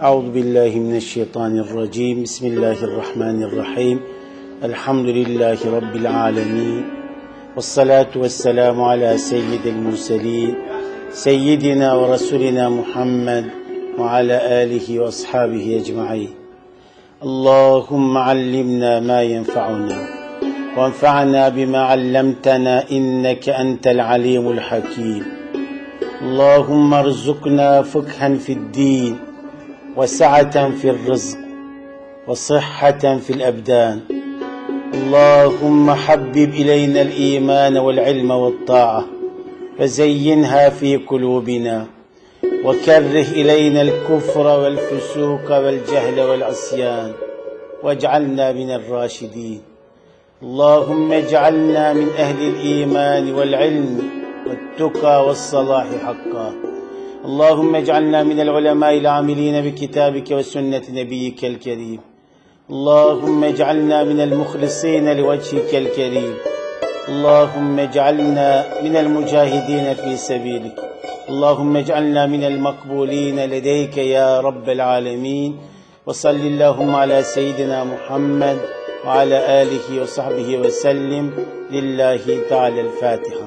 Euzu billahi mineşşeytanirracim. Bismillahirrahmanirrahim. Elhamdülillahi rabbil alamin. Ves salatu vesselamu ala seyyidil murselin. Seyyidina ve rasulina Muhammed ve ala alihi ve ashabihi ecmaîn. Allahumme allimna ma yenfa'una ve enfa'na bima 'allamtana inneke entel alimul hakim. Allahumme erzukna fıkhan fi'd-din ve sa'aten fi'r-rızk ve sıhhaten fi'l-ebdan. Allahumme habbib ileyna'l iman ve'l-ilme ve't-ta'a ve zeyyinha fi kulubina ve kerrih ileyna'l kufra ve'l-fusuka ve'l-cehle ve'l-isyan ve'c'alna mine'r-raşidin. Allahumme ec'alna min ehli'l iman ve'l-ilmi ve't-tuqa ve's-salahi hakka. Allahümme ec'alna minel ulemâ'il âmilîne bi kitâbike ve sünnet-i nebiyyikel kerîm. Allahümme ec'alna minel muhlisîne li vecihikel kerîm. Allahümme ec'alna minel mücahidîne fî sebîlik. Allahümme ec'alna minel makbûlîne ledeyke ya Rabbel âlemîn. Ve sallillâhumme alâ seyyidina Muhammed ve alâ âlihi ve sahbihi ve sellim. Lillahi Teala'l-Fâtiha.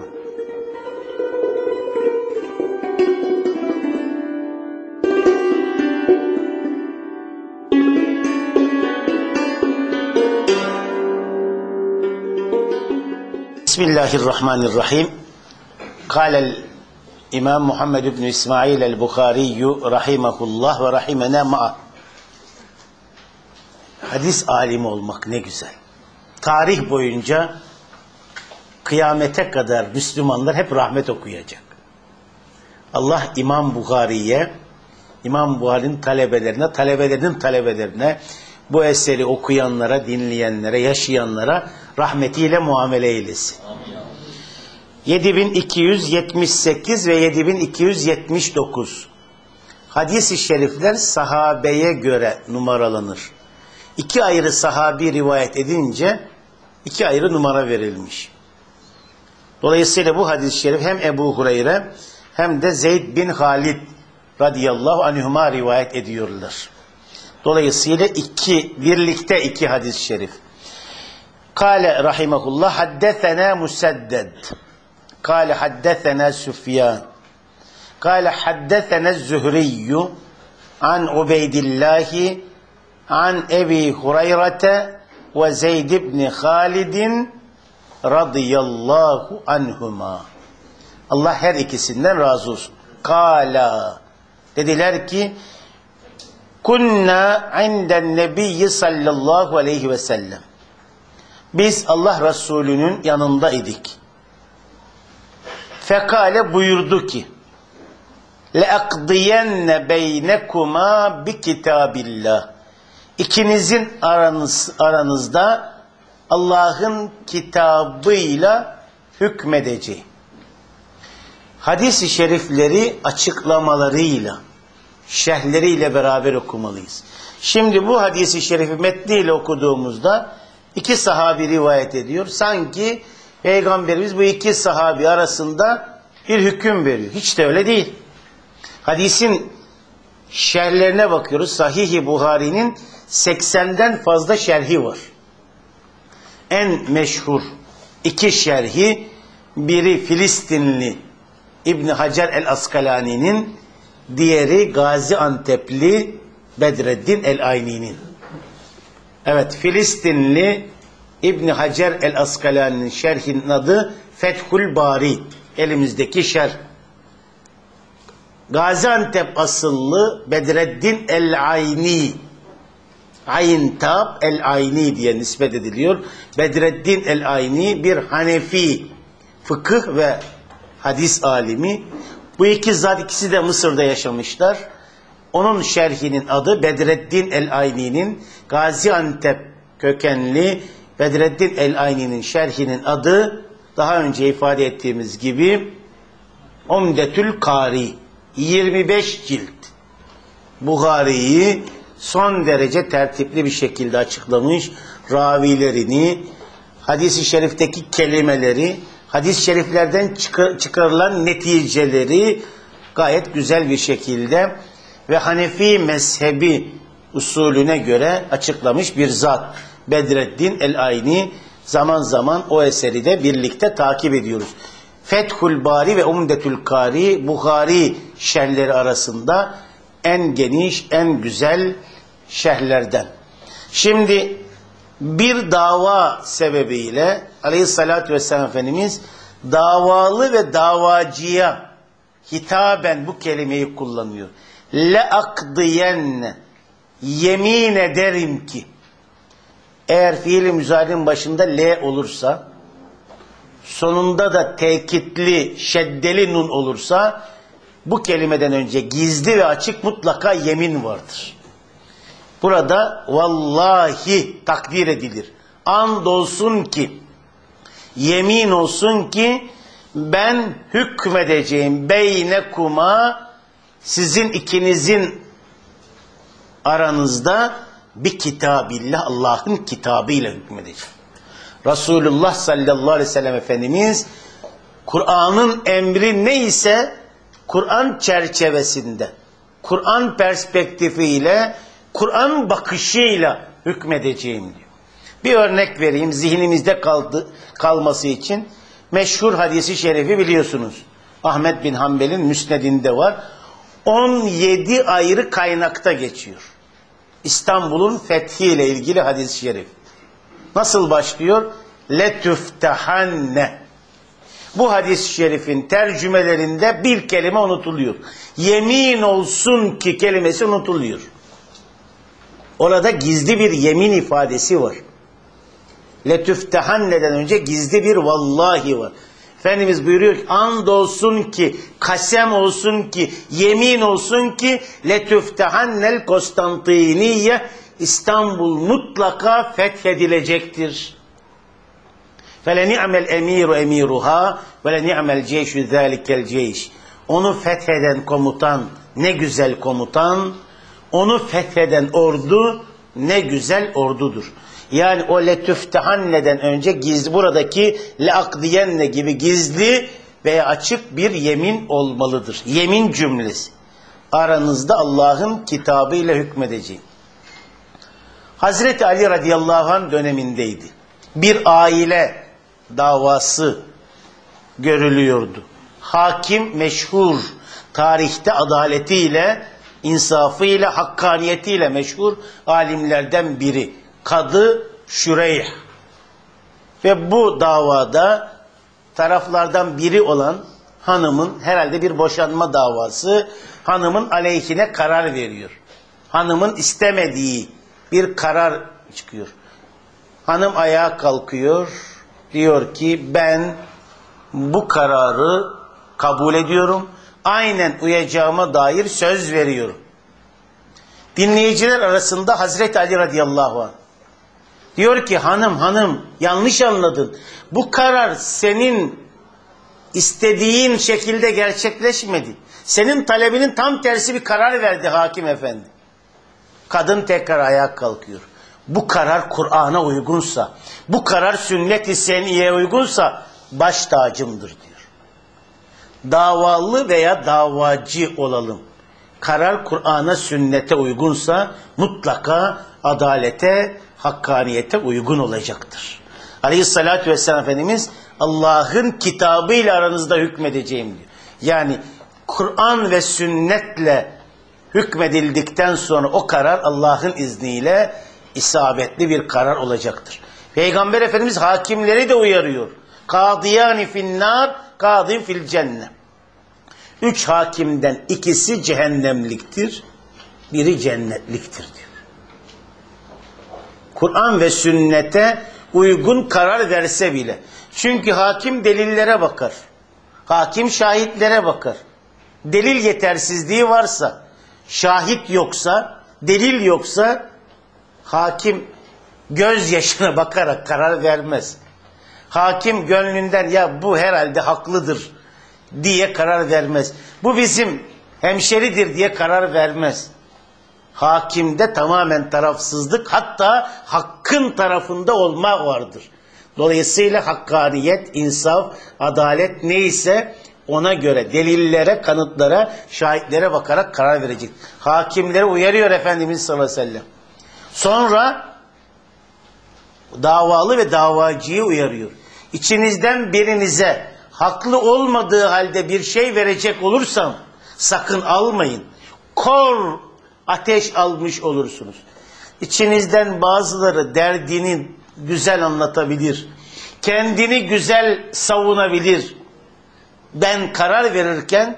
Bismillahirrahmanirrahim. Kâlel İmam Muhammed ibn İsmail el-Bukhari rahimahullah ve rahimena ma'a. Hadis alimi olmak ne güzel. Tarih boyunca kıyamete kadar Müslümanlar hep rahmet okuyacak. Allah İmam Bukhari'ye, İmam Bukhari'nin talebelerine, talebelerinin talebelerine, bu eseri okuyanlara, dinleyenlere, yaşayanlara rahmetiyle muamele eylesin. 7278 ve 7279 hadis-i şerifler sahabeye göre numaralanır. İki ayrı sahabi rivayet edince iki ayrı numara verilmiş. Dolayısıyla bu hadis-i şerif hem Ebu Hureyre hem de Zeyd bin Halid radıyallahu anhuma rivayet ediyorlar. Dolayısıyla birlikte iki hadis-i şerif. Kâle rahimahullah haddethena Musedded. Kâle haddethena Süfyan. Kâle haddethena Zühriyyü an Ubeydillahi an Ebi Hureyre'te ve Zeyd ibn Halidin radıyallahu anhuma. Allah her ikisinden razı olsun. Kâla. Dediler ki kunna inden nebiyyi sallallahu aleyhi ve sellem. Biz Allah Resulü'nün yanında idik. Fekale buyurdu ki leakdiyenne beynekuma bi kitabillah. İkinizin aranızda Allah'ın kitabıyla hükmedeceğim. Hadis-i şerifleri açıklamalarıyla, şerhleriyle beraber okumalıyız. Şimdi bu hadis-i şerifi metniyle okuduğumuzda iki sahabi rivayet ediyor. Sanki Peygamberimiz bu iki sahabi arasında bir hüküm veriyor. Hiç de öyle değil. Hadisin şerhlerine bakıyoruz. Sahih-i Buhari'nin 80'den fazla şerhi var. En meşhur iki şerhi, biri Filistinli İbn Hacer el-Askalani'nin, diğeri Gaziantep'li Bedreddin el-Ayni'nin. Evet, Filistinli İbn Hacer el-Askalani'nin şerhinin adı Fethül Bari. Elimizdeki şerh. Gaziantep asıllı Bedreddin el-Ayni, Ayn-Tab el-Ayni diye nispet ediliyor. Bedreddin el-Ayni bir Hanefi fıkıh ve hadis alimi. Bu iki zat, ikisi de Mısır'da yaşamışlar. Onun şerhinin adı Bedreddin el-Ayni'nin, Gaziantep kökenli Bedreddin el-Ayni'nin şerhinin adı daha önce ifade ettiğimiz gibi Umdetül Kari. 25 cilt. Buhari'yi son derece tertipli bir şekilde açıklamış. Ravilerini, hadis-i şerifteki kelimeleri, hadis-i şeriflerden çıkarılan neticeleri gayet güzel bir şekilde ve Hanefi mezhebi usulüne göre açıklamış bir zat. Bedreddin el-Ayni, zaman zaman o eseri de birlikte takip ediyoruz. Fethül Bari ve Umdetül Kari, Buhari şerhleri arasında en geniş, en güzel şerhlerden. Şimdi bir dava sebebiyle Aleyhisselatü Vesselam Efendimiz davalı ve davacıya hitaben bu kelimeyi kullanıyor. Leakdiyenne, yemin ederim ki, eğer fiil-i müzari'nin başında le olursa, sonunda da tekitli, şeddeli nun olursa, bu kelimeden önce gizli ve açık mutlaka yemin vardır. Burada vallahi takdir edilir. Andolsun ki, yemin olsun ki, ben hükmedeceğim beynekuma, sizin ikinizin aranızda bir kitabillah, Allah'ın kitabıyla hükmedeceğim. Resulullah sallallahu aleyhi ve sellem Efendimiz Kur'an'ın emri neyse Kur'an çerçevesinde, Kur'an perspektifiyle, Kur'an bakışıyla hükmedeceğim diyor. Bir örnek vereyim zihnimizde kalması için. Meşhur hadisi şerifi biliyorsunuz. Ahmed bin Hanbel'in müsnedinde var. 17 ayrı kaynakta geçiyor. İstanbul'un fethiyle ilgili hadis-i şerif. Nasıl başlıyor? Letüftehanne. Bu hadis-i şerifin tercümelerinde bir kelime unutuluyor. Yemin olsun ki kelimesi unutuluyor. Orada gizli bir yemin ifadesi var. Letüftehanne'den önce gizli bir vallahi var. Efendimiz buyuruyor ki andolsun ki, kasem olsun ki, yemin olsun ki letüftehannel Konstantiniye, İstanbul mutlaka fethedilecektir. فَلَنِعْمَ الْاَم۪يرُ اَم۪يرُهَا وَلَنِعْمَ الْجَيْشُ ذَٰلِكَ الْجَيْشِ. Onu fetheden komutan ne güzel komutan, onu fetheden ordu ne güzel ordudur. Yani o letüftehanneden önce gizli, buradaki leakdiyenne gibi gizli veya açık bir yemin olmalıdır. Yemin cümlesi. Aranızda Allah'ın kitabıyla hükmedeceğim. Hazreti Ali radıyallahu anh dönemindeydi. Bir aile davası görülüyordu. Hakim meşhur, tarihte adaletiyle, insafıyla, hakkaniyetiyle meşhur alimlerden biri. Kadı Şüreyh. Ve bu davada taraflardan biri olan hanımın, herhalde bir boşanma davası, hanımın aleyhine karar veriyor. Hanımın istemediği bir karar çıkıyor. Hanım ayağa kalkıyor, diyor ki ben bu kararı kabul ediyorum, aynen uyacağıma dair söz veriyorum. Dinleyiciler arasında Hazreti Ali radıyallahu anh diyor ki hanım yanlış anladın. Bu karar senin istediğin şekilde gerçekleşmedi. Senin talebinin tam tersi bir karar verdi hakim efendi. Kadın tekrar ayağa kalkıyor. Bu karar Kur'an'a uygunsa, bu karar sünnet-i seniyye uygunsa baş tacımdır diyor. Davalı veya davacı olalım. Karar Kur'an'a, sünnete uygunsa mutlaka adalete, hakkaniyete uygun olacaktır. Aleyhissalatü vesselam Efendimiz Allah'ın kitabıyla aranızda hükmedeceğim diyor. Yani Kur'an ve sünnetle hükmedildikten sonra o karar Allah'ın izniyle isabetli bir karar olacaktır. Peygamber Efendimiz hakimleri de uyarıyor. Kadiyani finnâr, kadîn fil cennet. 3 hakimden ikisi cehennemliktir, biri cennetliktir diyor. Kur'an ve sünnete uygun karar verse bile. Çünkü hakim delillere bakar. Hakim şahitlere bakar. Delil yetersizliği varsa, şahit yoksa, delil yoksa hakim gözyaşına bakarak karar vermez. Hakim gönlünden ya bu herhalde haklıdır diye karar vermez. Bu bizim hemşeridir diye karar vermez. Hakimde tamamen tarafsızlık, hatta hakkın tarafında olma vardır. Dolayısıyla hakkaniyet, insaf, adalet neyse ona göre delillere, kanıtlara, şahitlere bakarak karar verecek. Hakimleri uyarıyor Efendimiz sallallahu aleyhi ve sellem. Sonra davalı ve davacıyı uyarıyor. İçinizden birinize haklı olmadığı halde bir şey verecek olursam sakın almayın. Kor ateş almış olursunuz. İçinizden bazıları derdini güzel anlatabilir. Kendini güzel savunabilir. Ben karar verirken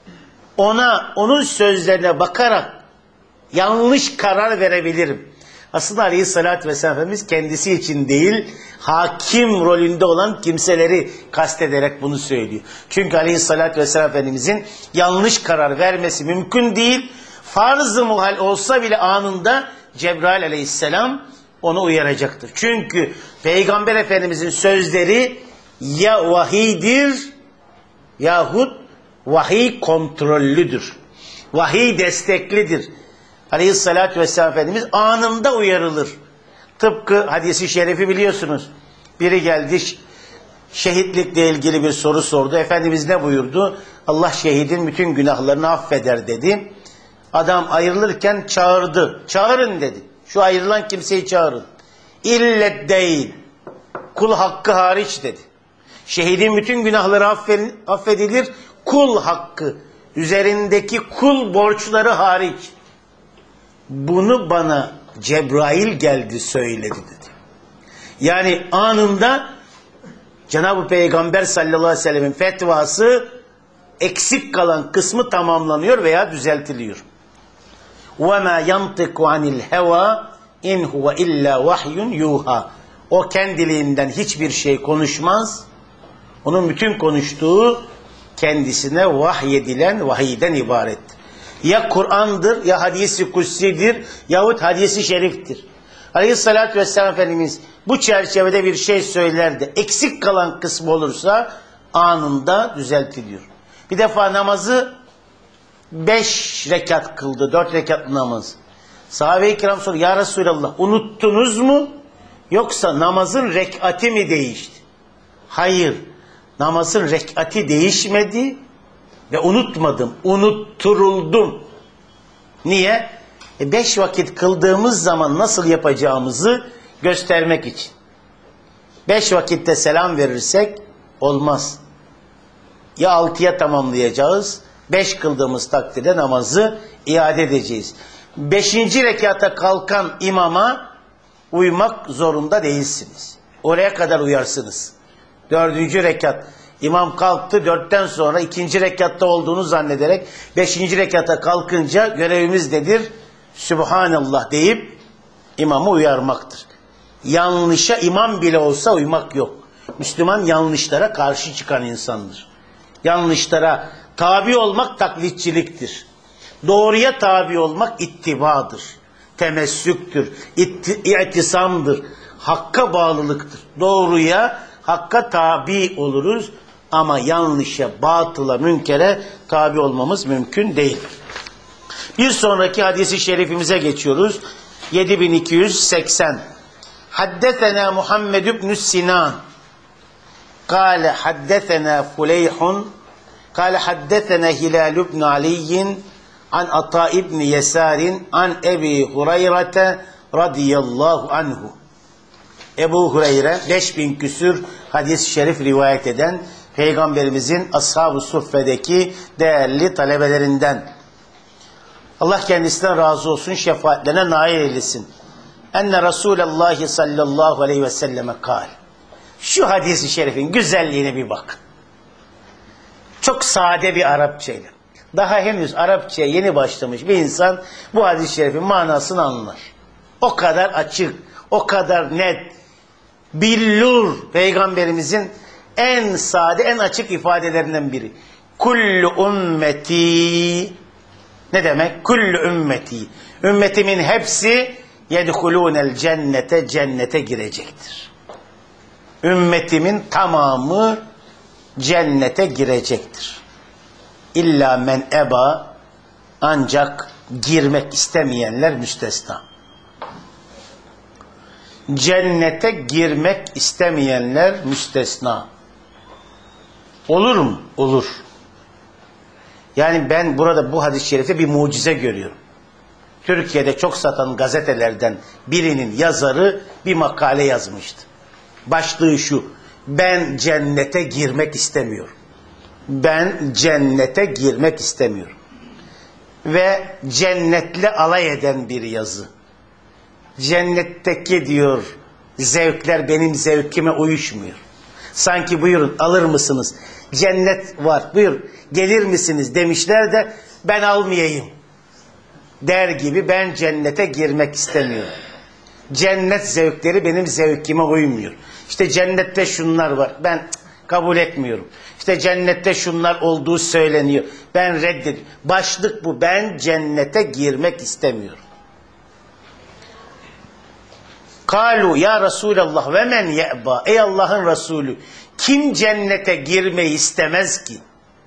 onun sözlerine bakarak yanlış karar verebilirim. Aslında Aleyhisselatü Vesselam Efendimiz kendisi için değil, hakim rolünde olan kimseleri kastederek bunu söylüyor. Çünkü Aleyhisselatü Vesselam Efendimizin yanlış karar vermesi mümkün değil. Farz-ı muhal olsa bile anında Cebrail Aleyhisselam onu uyaracaktır. Çünkü Peygamber Efendimizin sözleri ya vahiydir yahut vahiy kontrollüdür. Vahiy desteklidir. Aleyhissalatü vesselam Efendimiz anında uyarılır. Tıpkı hadisi şerifi biliyorsunuz. Biri geldi şehitlikle ilgili bir soru sordu. Efendimiz ne buyurdu? Allah şehidin bütün günahlarını affeder dedi. Adam ayrılırken çağırdı. Çağırın dedi. Şu ayrılan kimseyi çağırın. İllet değil. Kul hakkı hariç dedi. Şehidin bütün günahları affedilir. Kul hakkı. Üzerindeki kul borçları hariç. Bunu bana Cebrail geldi söyledi dedi. Yani anında Cenab-ı Peygamber sallallahu aleyhi ve sellemin fetvası eksik kalan kısmı tamamlanıyor veya düzeltiliyor. وَمَا يَنْطِقُ عَنِ الْهَوَى اِنْ هُوَ اِلَّا وَحْيٌ يُوحَى. O kendiliğinden hiçbir şey konuşmaz. Onun bütün konuştuğu kendisine vahyedilen vahiyden ibarettir. Ya Kur'an'dır, ya hadisi kutsidir, yahut hadisi şeriftir. Aleyhissalatü vesselam Efendimiz bu çerçevede bir şey söylerdi. Eksik kalan kısmı olursa anında düzeltiliyor. Bir defa namazı 5 rekat kıldı, 4 rekatlı namaz. Sahabe-i kiram soruyor, ya Resulallah unuttunuz mu? Yoksa namazın rekati mi değişti? Hayır, namazın rekati değişmedi ve unutmadım, unutturuldum. Niye? 5 vakit kıldığımız zaman nasıl yapacağımızı göstermek için. 5 vakitte selam verirsek olmaz. Ya 6'ya tamamlayacağız, 5 kıldığımız takdirde namazı iade edeceğiz. 5. rekata kalkan imama uymak zorunda değilsiniz. Oraya kadar uyarsınız. 4. rekat. İmam kalktı 4'ten sonra 2. rekatta olduğunu zannederek 5. rekata kalkınca görevimiz nedir? Sübhanallah deyip imamı uyarmaktır. Yanlışa imam bile olsa uymak yok. Müslüman yanlışlara karşı çıkan insandır. Yanlışlara tabi olmak taklitçiliktir. Doğruya tabi olmak ittibadır. Temessüktür. İ'tisamdır. Hakka bağlılıktır. Doğruya, hakka tabi oluruz ama yanlışa, batıla, münkere tabi olmamız mümkün değil. Bir sonraki hadisi şerifimize geçiyoruz. 7280. Haddetena Muhammed ibn Sinan. Kale haddetena Fuleyhun. Kale haddetena Hilal ibn Aliyin. An Ata ibn Yesarin. An Ebi Hureyre radıyallahu anhu. Ebu Hureyre 5000 küsür hadis-i şerif rivayet eden Peygamberimizin Ashab-ı Suffe'deki değerli talebelerinden. Allah kendisinden razı olsun, şefaatlerine nail eylesin. Enne Resulallah sallallahu aleyhi ve selleme kal. Şu hadis-i şerifin güzelliğine bir bak. Çok sade bir Arapçayla. Daha henüz Arapçaya yeni başlamış bir insan bu hadis-i şerifin manasını anlar. O kadar açık, o kadar net. Billur, Peygamberimizin en sade, en açık ifadelerinden biri. Kullu ümmeti. Ne demek? Kullu ümmeti. Ümmetimin hepsi yedhulûnel cennete, cennete girecektir. Ümmetimin tamamı cennete girecektir. İlla men eba, ancak girmek istemeyenler müstesna. Cennete girmek istemeyenler müstesna. Olur mu? Olur. Yani ben burada bu hadis-i şerifte bir mucize görüyorum. Türkiye'de çok satan gazetelerden birinin yazarı bir makale yazmıştı. Başlığı şu: ben cennete girmek istemiyorum. Ben cennete girmek istemiyorum. Ve cennetle alay eden bir yazı. Cennetteki diyor zevkler benim zevkime uyuşmuyor. Sanki buyurun alır mısınız? Cennet var, buyur gelir misiniz demişler de ben almayayım der gibi ben cennete girmek istemiyorum. Cennet zevkleri benim zevkime uymuyor. İşte cennette şunlar var, ben kabul etmiyorum. İşte cennette şunlar olduğu söyleniyor, ben reddediyorum. Başlık bu: ben cennete girmek istemiyorum. Kalu ya Resulallah ve men ye'ba, ey Allah'ın Resulü, kim cennete girmeyi istemez ki?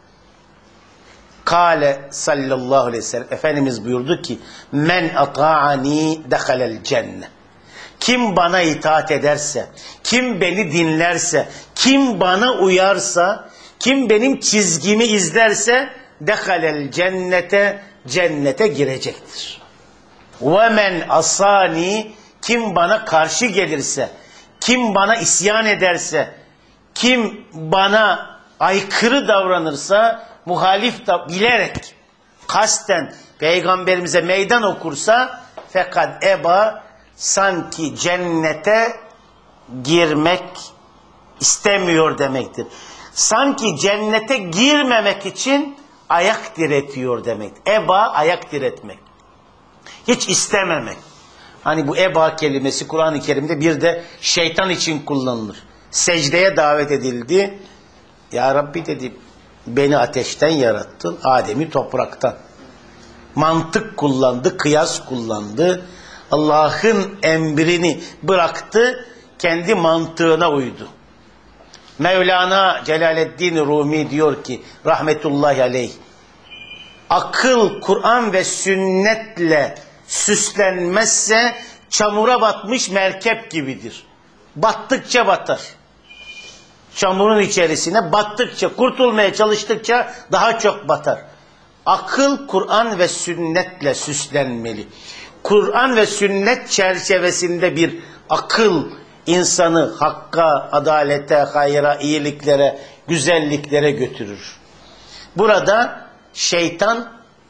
Kale sallallahu aleyhi ve sellem, Efendimiz buyurdu ki men ata'ani dehalel cennet. Kim bana itaat ederse, kim beni dinlerse, kim bana uyarsa, kim benim çizgimi izlerse dehalel cennete, cennete girecektir. Ve men asani, kim bana karşı gelirse, kim bana isyan ederse, kim bana aykırı davranırsa, muhalif da bilerek, kasten peygamberimize meydan okursa, fakat eba, sanki cennete girmek istemiyor demektir. Sanki cennete girmemek için ayak diretiyor demektir. Eba, ayak diretmek. Hiç istememek. Hani bu eba kelimesi Kur'an-ı Kerim'de bir de şeytan için kullanılır. Secdeye davet edildi. Ya Rabbi dedi, beni ateşten yarattın, Adem'i topraktan. Mantık kullandı, kıyas kullandı. Allah'ın emrini bıraktı, kendi mantığına uydu. Mevlana Celaleddin Rumi diyor ki rahmetullahi aleyh, akıl Kur'an ve sünnetle süslenmezse çamura batmış merkep gibidir. Battıkça batar. Çamurun içerisine battıkça, kurtulmaya çalıştıkça daha çok batar. Akıl Kur'an ve sünnetle süslenmeli. Kur'an ve sünnet çerçevesinde bir akıl insanı hakka, adalete, hayra, iyiliklere, güzelliklere götürür. Burada şeytan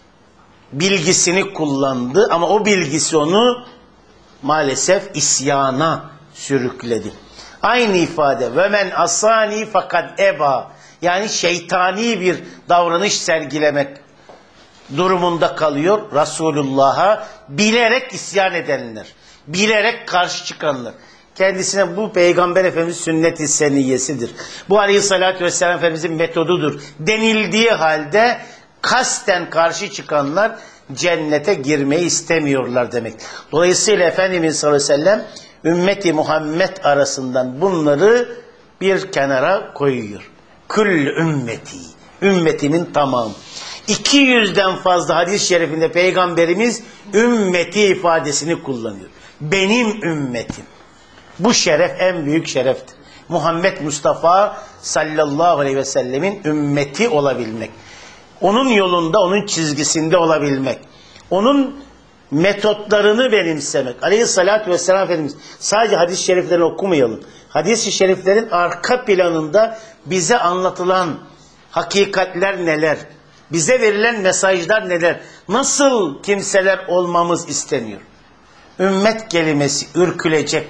bilgisini kullandı ama o bilgisi onu maalesef isyana sürükledi. Aynı ifade ve men asani fakat eba, yani şeytani bir davranış sergilemek durumunda kalıyor Resulullah'a bilerek isyan edenler, bilerek karşı çıkanlar. Kendisine bu Peygamber Efendimiz sünnet-i seniyyesidir. Bu Aleyhisselatü Vesselam Efendimizin metodudur denildiği halde kasten karşı çıkanlar cennete girmeyi istemiyorlar demek. Dolayısıyla Efendimiz sallallahu aleyhi ve sellem ümmeti Muhammed arasından bunları bir kenara koyuyor. Küll ümmeti, ümmetimin tamamı. 200'den fazla hadis-i şerifinde Peygamberimiz ümmeti ifadesini kullanıyor. Benim ümmetim. Bu şeref en büyük şereftir. Muhammed Mustafa sallallahu aleyhi ve sellemin ümmeti olabilmek. Onun yolunda, onun çizgisinde olabilmek. Onun metotlarını benimsemek. Aleyhissalatü vesselam Efendimiz sadece hadis-i şeriflerini okumayalım. Hadis-i şeriflerin arka planında bize anlatılan hakikatler neler? Bize verilen mesajlar neler? Nasıl kimseler olmamız isteniyor? Ümmet kelimesi ürkülecek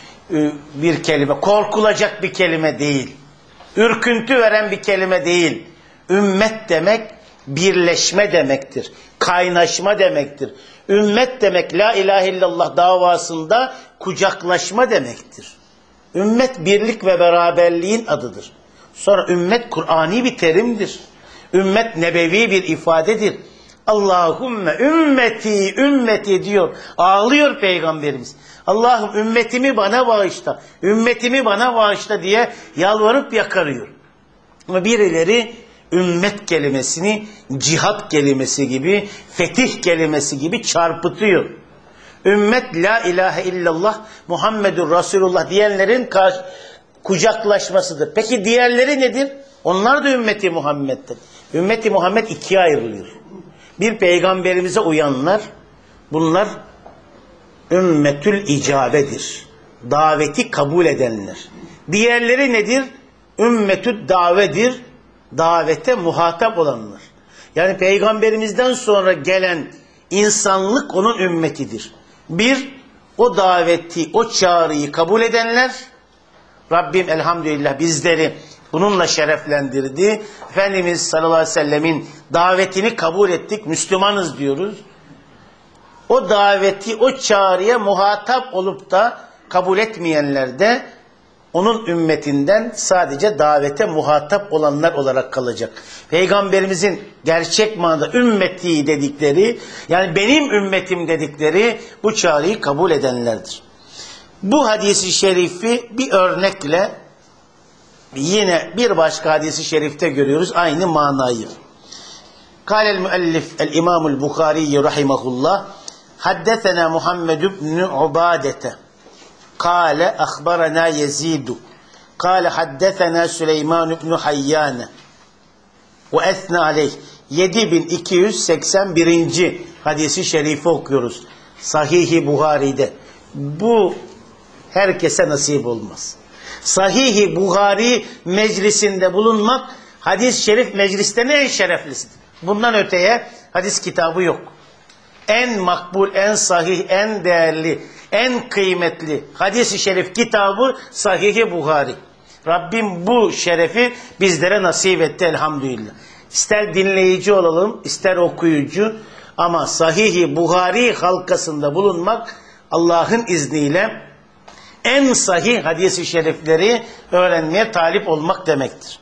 bir kelime, korkulacak bir kelime değil. Ürküntü veren bir kelime değil. Ümmet demek birleşme demektir. Kaynaşma demektir. Ümmet demek la ilahe illallah davasında kucaklaşma demektir. Ümmet birlik ve beraberliğin adıdır. Sonra ümmet Kur'ani bir terimdir. Ümmet nebevi bir ifadedir. Allahümme ümmeti ümmeti diyor. Ağlıyor Peygamberimiz. Allah'ım ümmetimi bana bağışla. Ümmetimi bana bağışla diye yalvarıp yakarıyor. Ama birileri ümmet kelimesini cihat kelimesi gibi, fetih kelimesi gibi çarpıtıyor. Ümmet la ilahe illallah Muhammedur Resulullah diyenlerin kucaklaşmasıdır. Peki diğerleri nedir? Onlar da ümmeti Muhammed'dir. Ümmeti Muhammed ikiye ayrılıyor. Bir, peygamberimize uyanlar, bunlar ümmetül icabedir. Daveti kabul edenler. Diğerleri nedir? Ümmetü davedir. Davete muhatap olanlar. Yani peygamberimizden sonra gelen insanlık onun ümmetidir. Bir, o daveti, o çağrıyı kabul edenler. Rabbim elhamdülillah bizleri bununla şereflendirdi. Efendimiz sallallahu aleyhi ve sellemin davetini kabul ettik. Müslümanız diyoruz. O daveti, o çağrıya muhatap olup da kabul etmeyenler de onun ümmetinden sadece davete muhatap olanlar olarak kalacak. Peygamberimizin gerçek manada ümmeti dedikleri, yani benim ümmetim dedikleri bu çağrıyı kabul edenlerdir. Bu hadisi şerifi bir örnekle yine bir başka hadisi şerifte görüyoruz aynı manayı. Kâlel müellif el-İmamul Bukhari rahimahullah haddesena Muhammed ibn Ubadete kâle akhbarana Yezidu kâle haddesena Süleyman ibn Hayyane ve esna aleyh. 7281. hadisi şerifi okuyoruz Sahih-i Buhari'de. Bu herkese nasip olmaz. Sahih-i Buhari meclisinde bulunmak hadis-i şerif meclislerinin en şereflisidir. Bundan öteye hadis kitabı yok. En makbul, en sahih, en değerli, en kıymetli hadis-i şerif kitabı Sahih-i Buhari. Rabbim bu şerefi bizlere nasip etti elhamdülillah. İster dinleyici olalım, ister okuyucu, ama Sahih-i Buhari halkasında bulunmak Allah'ın izniyle en sahih hadis-i şerifleri öğrenmeye talip olmak demektir.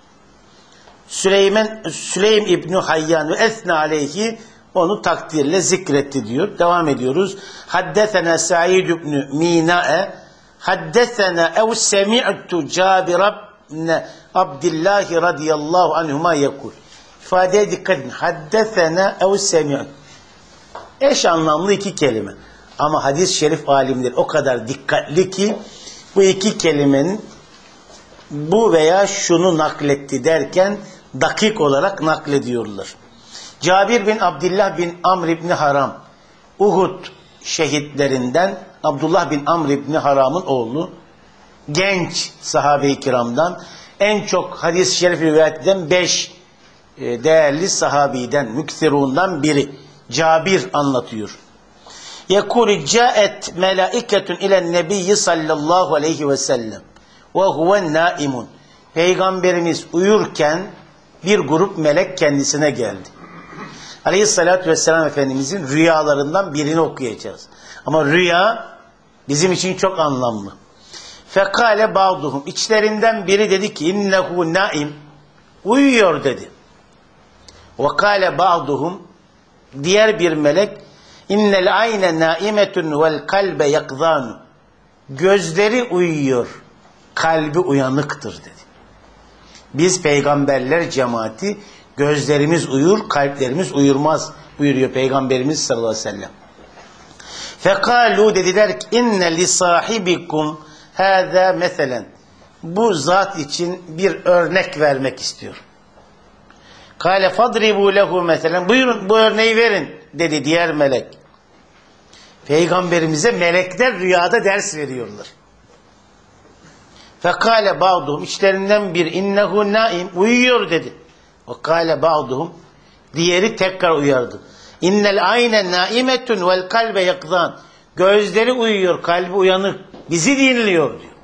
Süleym İbni Hayyan ve esna aleyhi onu takdirle zikretti diyor. Devam ediyoruz. Haddesena Sa'id ibn Mina'e haddesena ev semi'tu Cabir ibn Abdullah radıyallahu anhuma yekul. İfadeye dikkat edin. Haddesena ev semi'tu. Eş anlamlı iki kelime. Ama hadis-i şerif alimleri o kadar dikkatli ki bu iki kelimenin bu veya şunu nakletti derken dakik olarak naklediyorlar. Cabir bin Abdullah bin Amr ibn Haram, Uhud şehitlerinden Abdullah bin Amr ibn Haram'ın oğlu, genç sahabe-i kiramdan, en çok hadis-i şerif rivayet eden 5 değerli sahabiden, müksirundan biri. Cabir anlatıyor. Yekûl câet melâiketun ilen nebiyyi sallallahu aleyhi ve sellem ve huve nâimun. Peygamberimiz uyurken bir grup melek kendisine geldi. Aleyhissalatü vesselam Efendimizin rüyalarından birini okuyacağız. Ama rüya bizim için çok anlamlı. Fekale ba'duhum. İçlerinden biri dedi ki innehu naim. Uyuyor dedi. Ve kâle ba'duhum. Diğer bir melek innel ayne naimetun vel kalbe yakzanu. Gözleri uyuyor, kalbi uyanıktır dedi. Biz peygamberler cemaati gözlerimiz uyur, kalplerimiz uyurmaz buyuruyor Peygamberimiz sallallahu aleyhi ve sellem. Fekalu dediler ki inne li sahibikum hâzâ meselen. Bu zat için bir örnek vermek istiyor. Kâle fadribu lehu meselen. Buyurun bu örneği verin dedi diğer melek. Peygamberimize melekler rüyada ders veriyorlar. Fekale ba'duhum içlerinden bir innehu naim uyuyor dedi. Ve kâle ba'duhum diğeri tekrar uyardı. İnnel ayne naimetun vel kalbe yakzan. Gözleri uyuyor, kalbi uyanık. Bizi dinliyor diyor.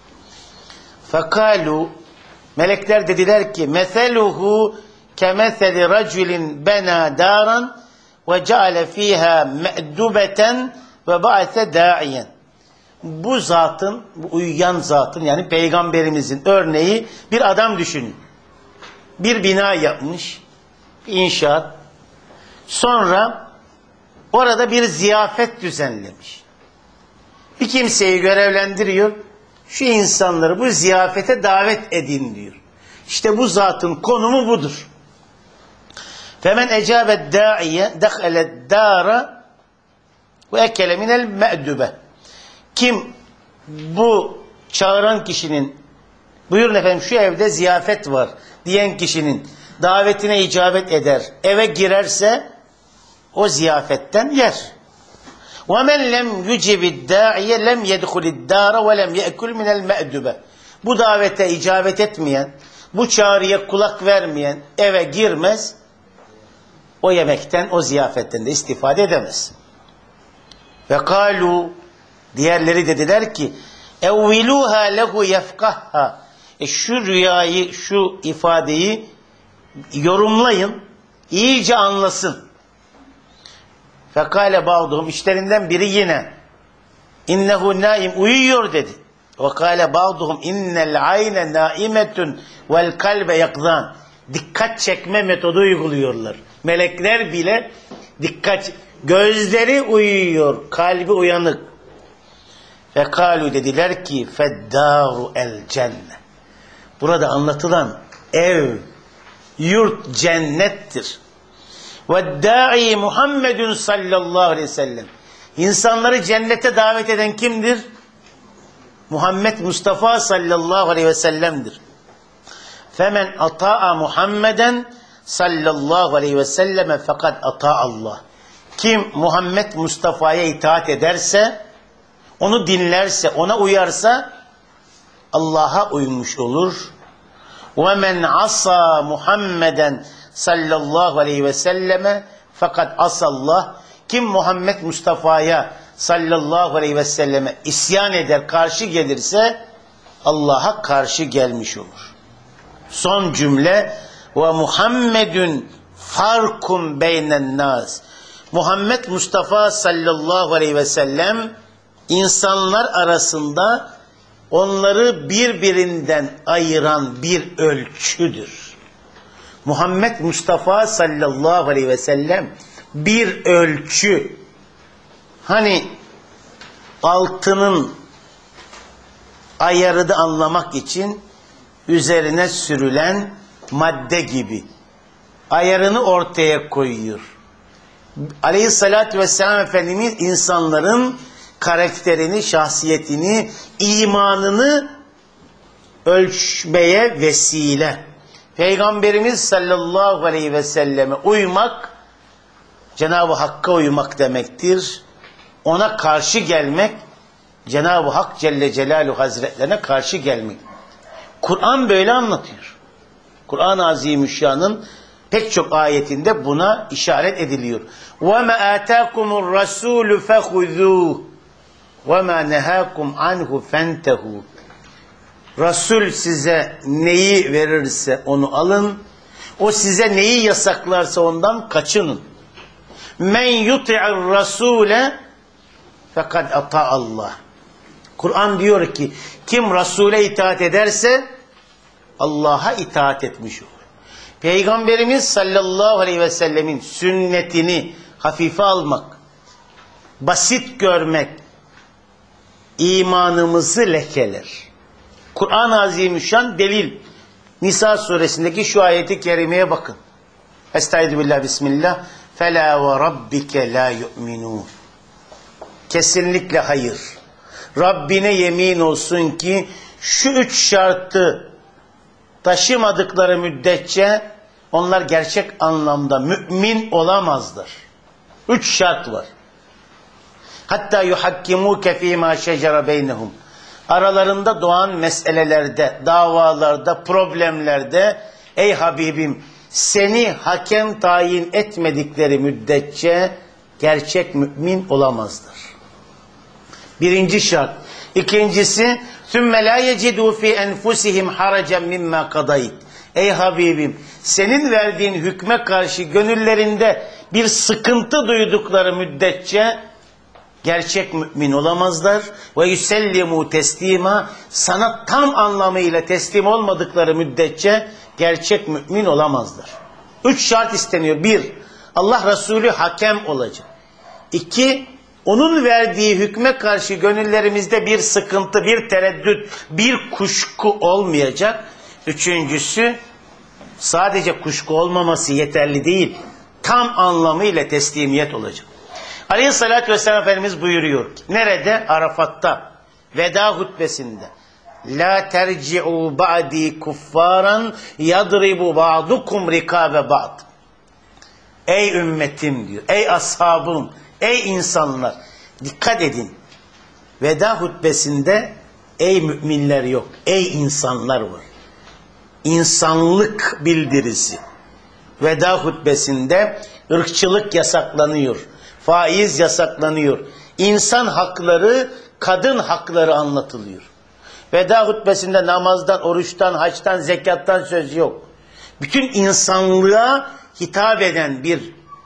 Fekalu melekler dediler ki meseluhu kemeseli raculin bena daran ve ceale fiha me'dubeten ve ba'se da'iyen. Bu zatın, bu uyuyan zatın yani peygamberimizin örneği bir adam düşünün. Bir bina yapmış, inşaat. Sonra orada bir ziyafet düzenlemiş. Bir kimseyi görevlendiriyor. Şu insanları bu ziyafete davet edin diyor. İşte bu zatın konumu budur. Femen ecabet da'iye dekhalet dara ve ekele minel me'dube. Kim bu çağıran kişinin buyurun efendim şu evde ziyafet var diyen kişinin davetine icabet eder, eve girerse o ziyafetten yer. وَمَنْ لَمْ يُجِبِ الدَّاعِيَ لَمْ يَدْخُلِ الدَّارَ وَلَمْ يَأْكُلْ مِنَ الْمَأْدُبَ. Bu davete icabet etmeyen, bu çağrıya kulak vermeyen eve girmez, o yemekten, o ziyafetten de istifade edemez. Ve kalu, diğerleri dediler ki evviluha lehu yefkahha. Şu rüyayı, şu ifadeyi yorumlayın, iyice anlasın. Fekale ba'duhum, işlerinden biri yine innehu naim, uyuyor dedi. Ve kâle ba'duhum innel ayne naimetun vel kalbe yakzan. Dikkat çekme metodu uyguluyorlar. Melekler bile dikkat, gözleri uyuyor, kalbi uyanık. Fekalu, dediler ki feddâru el cennet. Burada anlatılan ev, yurt cennettir. Veddâ'i Muhammedun sallallahu aleyhi ve sellem. İnsanları cennete davet eden kimdir? Muhammed Mustafa sallallahu aleyhi ve sellem'dir. Femen ata'a Muhammeden sallallahu aleyhi ve selleme fakat Allah. Kim Muhammed Mustafa'ya itaat ederse, onu dinlerse, ona uyarsa Allah'a uymuş olur. Ve men asa Muhammeden sallallahu aleyhi ve selleme fakat asallah. Kim Muhammed Mustafa'ya sallallahu aleyhi ve selleme isyan eder, karşı gelirse Allah'a karşı gelmiş olur. Son cümle ve Muhammedun farkum beynen nas. Muhammed Mustafa sallallahu aleyhi ve sellem insanlar arasında onları birbirinden ayıran bir ölçüdür. Muhammed Mustafa sallallahu aleyhi ve sellem bir ölçü. Hani altının ayarını anlamak için üzerine sürülen madde gibi. Ayarını ortaya koyuyor. Aleyhissalatü vesselam Efendimiz insanların karakterini, şahsiyetini, imanını ölçmeye vesile. Peygamberimiz sallallahu aleyhi ve selleme uymak, Cenab-ı Hakk'a uymak demektir. Ona karşı gelmek, Cenab-ı Hak Celle Celaluhu Hazretlerine karşı gelmek. Kur'an böyle anlatıyor. Kur'an-ı Azimüşşan'ın pek çok ayetinde buna işaret ediliyor. وَمَا آتَاكُمُ الرَّسُولُ فَخُذُوهُ وَمَا نَهَاكُمْ عَنْهُ فَانْتَهُوا. Resul size neyi verirse onu alın. O size neyi yasaklarsa ondan kaçının. Men yuti'ir rasule fekad ata Allah. Kur'an diyor ki kim Resul'e itaat ederse Allah'a itaat etmiş olur. Peygamberimiz sallallahu aleyhi ve sellemin sünnetini hafife almak, basit görmek imanımızı lekeler. Kur'an-ı Azimüşşan delil. Nisa suresindeki şu ayeti kerimeye bakın. Estaizu bismillah. فَلَا وَرَبِّكَ لَا يُؤْمِنُونَ. Kesinlikle hayır. Rabbine yemin olsun ki şu üç şartı taşımadıkları müddetçe onlar gerçek anlamda mümin olamazlar. Üç şart var. Hatta yuhakkimuke fîmâ şecere beynehum. Aralarında doğan meselelerde, davalarda, problemlerde ey Habibim seni hakem tayin etmedikleri müddetçe gerçek mümin olamazlar. Birinci şart. İkincisi ثُمَّ لَا يَجِدُوا فِي أَنْفُسِهِمْ حَرَجًا مِمَّا قَضَيْتِ. Ey Habibim senin verdiğin hükme karşı gönüllerinde bir sıkıntı duydukları müddetçe gerçek mümin olamazlar. Ve yusellimu teslima. Sana tam anlamıyla teslim olmadıkları müddetçe gerçek mümin olamazlar. Üç şart isteniyor. Bir, Allah Resulü hakem olacak. İki, onun verdiği hükme karşı gönüllerimizde bir sıkıntı, bir tereddüt, bir kuşku olmayacak. Üçüncüsü, sadece kuşku olmaması yeterli değil. Tam anlamıyla teslimiyet olacak. Aleyhissalatü vesselam Efendimiz buyuruyor ki, nerede? Arafat'ta, veda hutbesinde. La terci'u ba'di kuffaran yadribu ba'dukum rikabe ba'd. Ey ümmetim diyor. Ey ashabım. Ey insanlar. Dikkat edin. Veda hutbesinde ey müminler yok. Ey insanlar var. İnsanlık bildirisi. Veda hutbesinde ırkçılık yasaklanıyor. Faiz yasaklanıyor. İnsan hakları, kadın hakları anlatılıyor. Veda hutbesinde namazdan, oruçtan, haçtan, zekattan söz yok. Bütün insanlığa hitap eden bir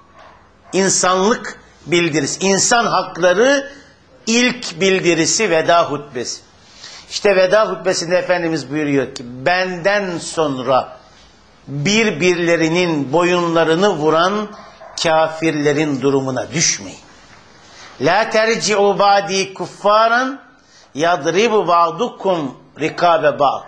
insanlık bildirisi. İnsan hakları ilk bildirisi veda hutbesi. İşte veda hutbesinde Efendimiz buyuruyor ki benden sonra birbirlerinin boyunlarını vuran kafirlerin durumuna düşmeyin. La terci'u ba'di kuffaran yadribu ba'dukum rikabe ba'd.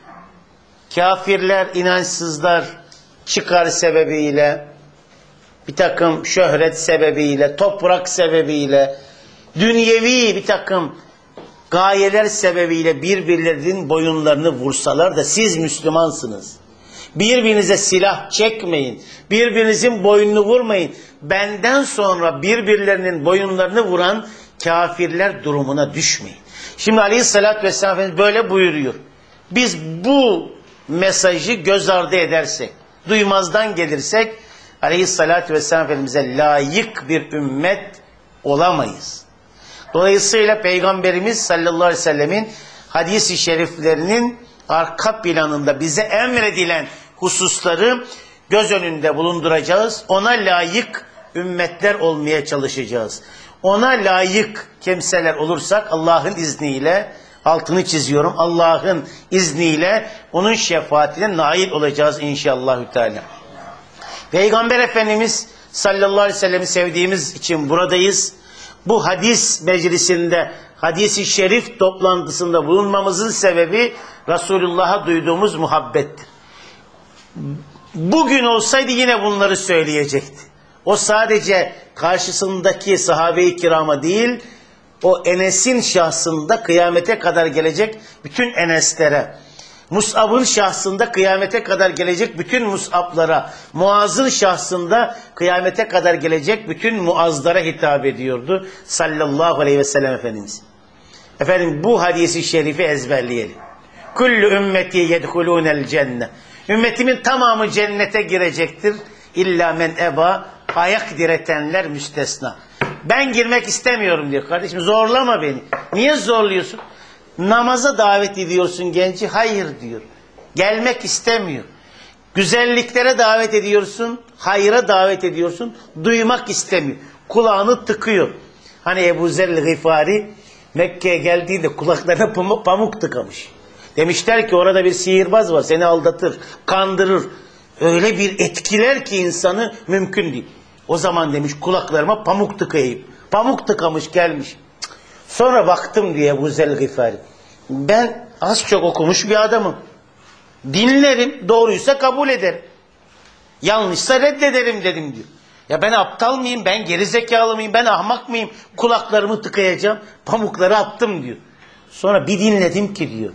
Kafirler, inançsızlar çıkar sebebiyle, bir takım şöhret sebebiyle, toprak sebebiyle, dünyevi bir takım gayeler sebebiyle birbirlerinin boyunlarını vursalar da siz Müslümansınız. Birbirinize silah çekmeyin. Birbirinizin boynunu vurmayın. Benden sonra birbirlerinin boyunlarını vuran kafirler durumuna düşmeyin. Şimdi Aleyhisselatü Vesselam Efendimiz böyle buyuruyor. Biz bu mesajı göz ardı edersek, duymazdan gelirsek Aleyhisselatü Vesselam Efendimiz'e layık bir ümmet olamayız. Dolayısıyla Peygamberimiz sallallahu aleyhi ve sellemin hadis-i şeriflerinin arka planında bize emredilen hususları göz önünde bulunduracağız. Ona layık ümmetler olmaya çalışacağız. Ona layık kimseler olursak Allah'ın izniyle, altını çiziyorum, Allah'ın izniyle onun şefaatine nail olacağız inşallahü teala. Peygamber Efendimiz sallallahu aleyhi ve sellem'i sevdiğimiz için buradayız. Bu hadis meclisinde, hadis-i şerif toplantısında bulunmamızın sebebi Resulullah'a duyduğumuz muhabbettir. Bugün olsaydı yine bunları söyleyecekti. O sadece karşısındaki sahabe-i kirama değil, o Enes'in şahsında kıyamete kadar gelecek bütün Enes'lere, Mus'ab'ın şahsında kıyamete kadar gelecek bütün Mus'ab'lara, Muaz'ın şahsında kıyamete kadar gelecek bütün Muaz'lara hitap ediyordu sallallahu aleyhi ve sellem Efendimiz. Efendim bu hadisi şerifi ezberleyelim. Kullu ümmeti yedhulûnel cennet. Ümmetimin tamamı cennete girecektir. İlla men eba, ayak diretenler müstesna. Ben girmek istemiyorum diyor. Kardeşim zorlama beni. Niye zorluyorsun? Namaza davet ediyorsun genci. Hayır diyor. Gelmek istemiyor. Güzelliklere davet ediyorsun. Hayıra davet ediyorsun. Duymak istemiyor. Kulağını tıkıyor. Hani Ebu Zer'l Gıfari Mekke'ye geldiğinde kulaklarına pamuk tıkamış. Demişler ki orada bir sihirbaz var. Seni aldatır, kandırır. Öyle bir etkiler ki insanı mümkün değil. O zaman demiş kulaklarıma pamuk tıkayım. Pamuk tıkamış gelmiş. Sonra baktım diye Ebu Zer'l Gıfari. Ben az çok okumuş bir adamım. Dinlerim, doğruysa kabul ederim. Yanlışsa reddederim dedim diyor. Ya ben aptal mıyım, ben gerizekalı mıyım, ben ahmak mıyım? Kulaklarımı tıkayacağım, pamukları attım diyor. Sonra bir dinledim ki diyor.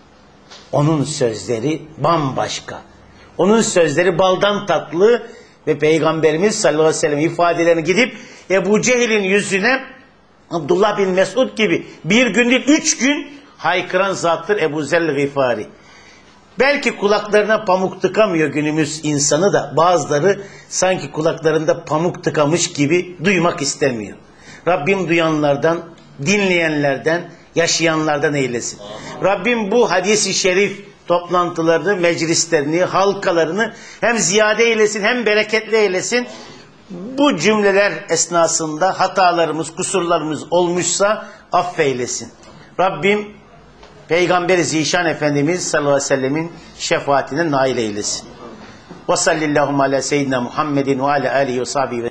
Onun sözleri bambaşka. Onun sözleri baldan tatlı ve Peygamberimiz sallallahu aleyhi ve sellem ifadelerini gidip Ebu Cehil'in yüzüne Abdullah bin Mesud gibi bir gün değil 3 gün haykıran zattır Ebu Zer'l Gıfari. Belki kulaklarına pamuk tıkamıyor günümüz insanı da bazıları sanki kulaklarında pamuk tıkamış gibi duymak istemiyor. Rabbim duyanlardan, dinleyenlerden, yaşayanlardan eylesin. Rabbim bu hadis-i şerif toplantılarını, meclislerini, halkalarını hem ziyade eylesin hem bereketli eylesin. Bu cümleler esnasında hatalarımız, kusurlarımız olmuşsa affeylesin. Rabbim Peygamber-i Zişan Efendimiz sallallahu aleyhi ve sellemin şefaatine nail eylesin. Ve sallallahu ala seyyidina Muhammedin ve ala alihi ve sahbihi